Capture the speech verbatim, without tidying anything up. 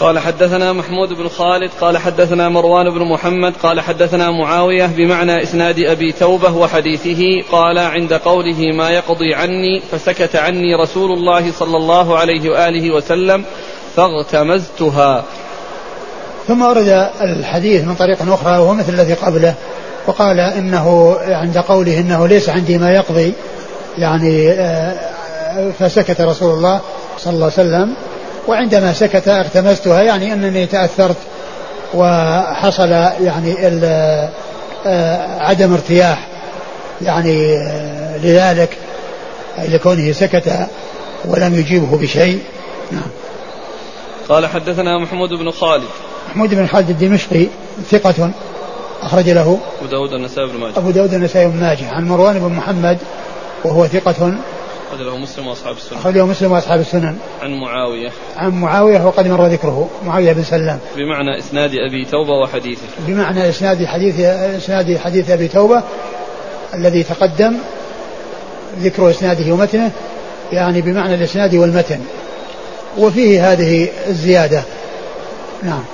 قال حدثنا محمود بن خالد قال حدثنا مروان بن محمد قال حدثنا معاوية بمعنى إسناد أبي توبة وحديثه. قال عند قوله ما يقضي عني فسكت عني رسول الله صلى الله عليه وآله وسلم فاغتمزتها. ثم ورد الحديث من طريق أخرى وهو مثل الذي قبله وقال إنه عند قوله إنه ليس عندي ما يقضي يعني فسكت رسول الله صلى الله عليه وسلم، وعندما سكت اغتمزتها يعني أنني تأثرت وحصل يعني عدم ارتياح يعني لذلك لكونه سكت ولم يجيبه بشيء. نعم. قال حدثنا محمود بن خالد محمود بن خالد الدمشقي ثقة أخرج له أبو داود النسائي بن ماجه أبو داود النسائي بن ماجه عن مروان بن محمد وهو ثقة أخرج له مسلم وأصحاب السنن أخرج له مسلم وأصحاب السنن عن معاوية عن معاوية وقد مر ذكره معاوية بن سلام بمعنى إسناد أبي توبة وحديثه بمعنى إسناد حديث إسناد حديث أبي توبة الذي تقدم ذكر إسناده ومتنه يعني بمعنى الإسناد والمتن وفيه هذه الزيادة. نعم.